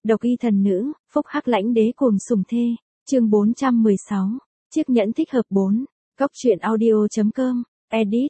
Độc y thần nữ, phúc hắc lãnh đế cuồng sủng thê. Chương 416. Chiếc nhẫn thích hợp 4. Cốc truyện audio.com. Edit,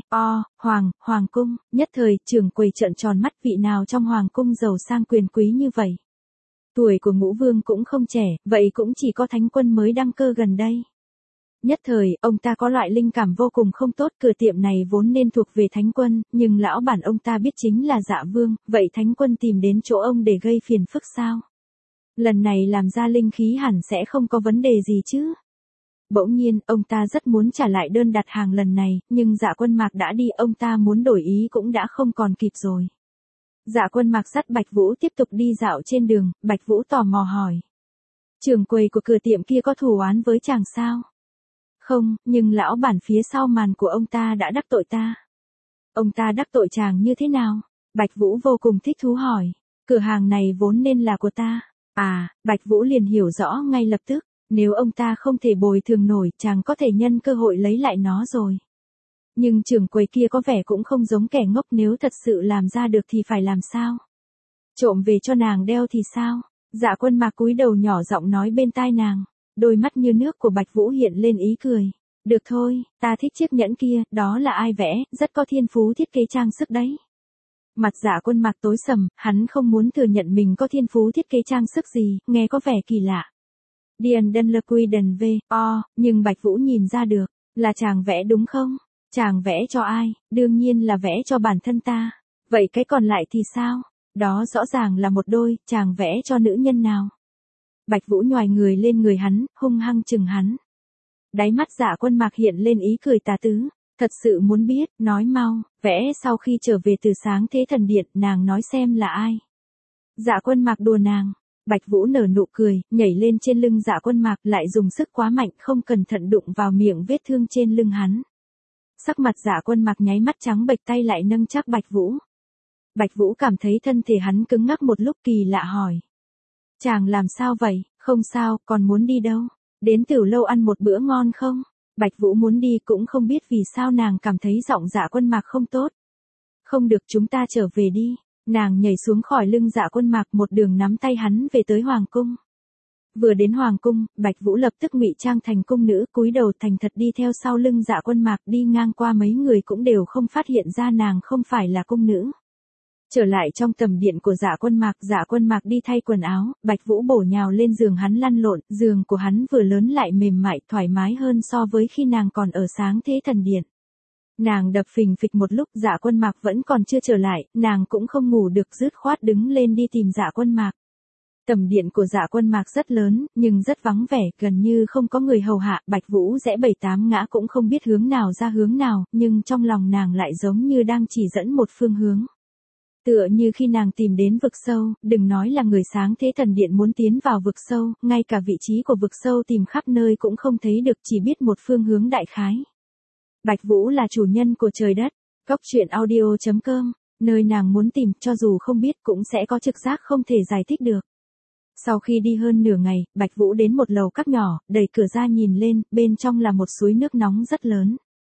Hoàng cung. Nhất thời, trưởng quầy trợn tròn mắt, vị nào trong hoàng cung giàu sang quyền quý như vậy. Tuổi của Ngũ Vương cũng không trẻ, vậy cũng chỉ có Thánh Quân mới đăng cơ gần đây. Nhất thời, ông ta có loại linh cảm vô cùng không tốt, cửa tiệm này vốn nên thuộc về Thánh Quân, nhưng lão bản ông ta biết chính là Dạ Vương, vậy Thánh Quân tìm đến chỗ ông để gây phiền phức sao? Lần này làm ra linh khí hẳn sẽ không có vấn đề gì chứ? Bỗng nhiên, ông ta rất muốn trả lại đơn đặt hàng lần này, nhưng Dạ Quân Mạc đã đi, ông ta muốn đổi ý cũng đã không còn kịp rồi. Dạ Quân Mạc dắt Bạch Vũ tiếp tục đi dạo trên đường, Bạch Vũ tò mò hỏi. Trưởng quầy của cửa tiệm kia có thù oán với chàng sao? Không, nhưng lão bản phía sau màn của ông ta đã đắc tội ta. Ông ta đắc tội chàng như thế nào? Bạch Vũ vô cùng thích thú hỏi. Cửa hàng này vốn nên là của ta. À, Bạch Vũ liền hiểu rõ ngay lập tức. Nếu ông ta không thể bồi thường nổi, chàng có thể nhân cơ hội lấy lại nó rồi. Nhưng trưởng quầy kia có vẻ cũng không giống kẻ ngốc, nếu thật sự làm ra được thì phải làm sao? Trộm về cho nàng đeo thì sao? Dạ Quân Mạc cúi đầu nhỏ giọng nói bên tai nàng. Đôi mắt như nước của Bạch Vũ hiện lên ý cười. Được thôi, ta thích chiếc nhẫn kia, đó là ai vẽ, rất có thiên phú thiết kế trang sức đấy. Mặt Dạ Quân Mạc tối sầm, hắn không muốn thừa nhận mình có thiên phú thiết kế trang sức gì, nghe có vẻ kỳ lạ. Điền Đân Lơ Quy Đần nhưng Bạch Vũ nhìn ra được, là chàng vẽ đúng không? Chàng vẽ cho ai? Đương nhiên là vẽ cho bản thân ta. Vậy cái còn lại thì sao? Đó rõ ràng là một đôi, chàng vẽ cho nữ nhân nào? Bạch Vũ nhoài người lên người hắn, hung hăng chừng hắn. Đáy mắt Dạ Quân Mạc hiện lên ý cười tà tứ. Thật sự muốn biết, nói mau, vẽ sau khi trở về từ Sáng Thế Thần Điện, nàng nói xem là ai. Dạ Quân Mạc đùa nàng. Bạch Vũ nở nụ cười, nhảy lên trên lưng Dạ Quân Mạc, lại dùng sức quá mạnh, không cẩn thận đụng vào miệng vết thương trên lưng hắn. Sắc mặt Dạ Quân Mạc nháy mắt trắng bệch, tay lại nâng chắc Bạch Vũ. Bạch Vũ cảm thấy thân thể hắn cứng ngắc một lúc, kỳ lạ hỏi. Chàng làm sao vậy? Không sao, còn muốn đi đâu? Đến Tiểu Lâu ăn một bữa ngon không? Bạch Vũ muốn đi, cũng không biết vì sao nàng cảm thấy giọng Dạ Quân Mạc không tốt. Không được, chúng ta trở về đi. Nàng nhảy xuống khỏi lưng Dạ Quân Mạc, một đường nắm tay hắn về tới hoàng cung. Vừa đến hoàng cung, Bạch Vũ lập tức ngụy trang thành cung nữ, cúi đầu thành thật đi theo sau lưng Dạ Quân Mạc, đi ngang qua mấy người cũng đều không phát hiện ra nàng không phải là cung nữ. Trở lại trong tầm điện của Dạ Quân Mạc đi thay quần áo, Bạch Vũ bổ nhào lên giường hắn lăn lộn, giường của hắn vừa lớn lại mềm mại, thoải mái hơn so với khi nàng còn ở Sáng Thế Thần Điện. Nàng đập phình phịch một lúc, Dạ Quân Mạc vẫn còn chưa trở lại, nàng cũng không ngủ được, dứt khoát đứng lên đi tìm Dạ Quân Mạc. Tầm điện của Dạ Quân Mạc rất lớn, nhưng rất vắng vẻ, gần như không có người hầu hạ, Bạch Vũ rẽ 7-8 ngã cũng không biết hướng nào ra hướng nào, nhưng trong lòng nàng lại giống như đang chỉ dẫn một phương hướng. Tựa như khi nàng tìm đến vực sâu, đừng nói là người Sáng Thế Thần Điện muốn tiến vào vực sâu, ngay cả vị trí của vực sâu tìm khắp nơi cũng không thấy được, chỉ biết một phương hướng đại khái. Bạch Vũ là chủ nhân của trời đất, Cốc truyện audio.com, nơi nàng muốn tìm, cho dù không biết cũng sẽ có trực giác không thể giải thích được. Sau khi đi hơn nửa ngày, Bạch Vũ đến một lầu các nhỏ, đẩy cửa ra nhìn lên, bên trong là một suối nước nóng rất lớn.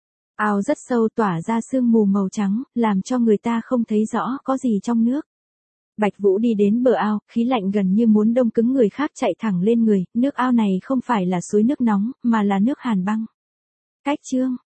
Ao rất sâu, tỏa ra sương mù màu trắng, làm cho người ta không thấy rõ có gì trong nước. Bạch Vũ đi đến bờ ao, khí lạnh gần như muốn đông cứng người khác chạy thẳng lên người, nước ao này không phải là suối nước nóng, mà là nước hàn băng. Cách chương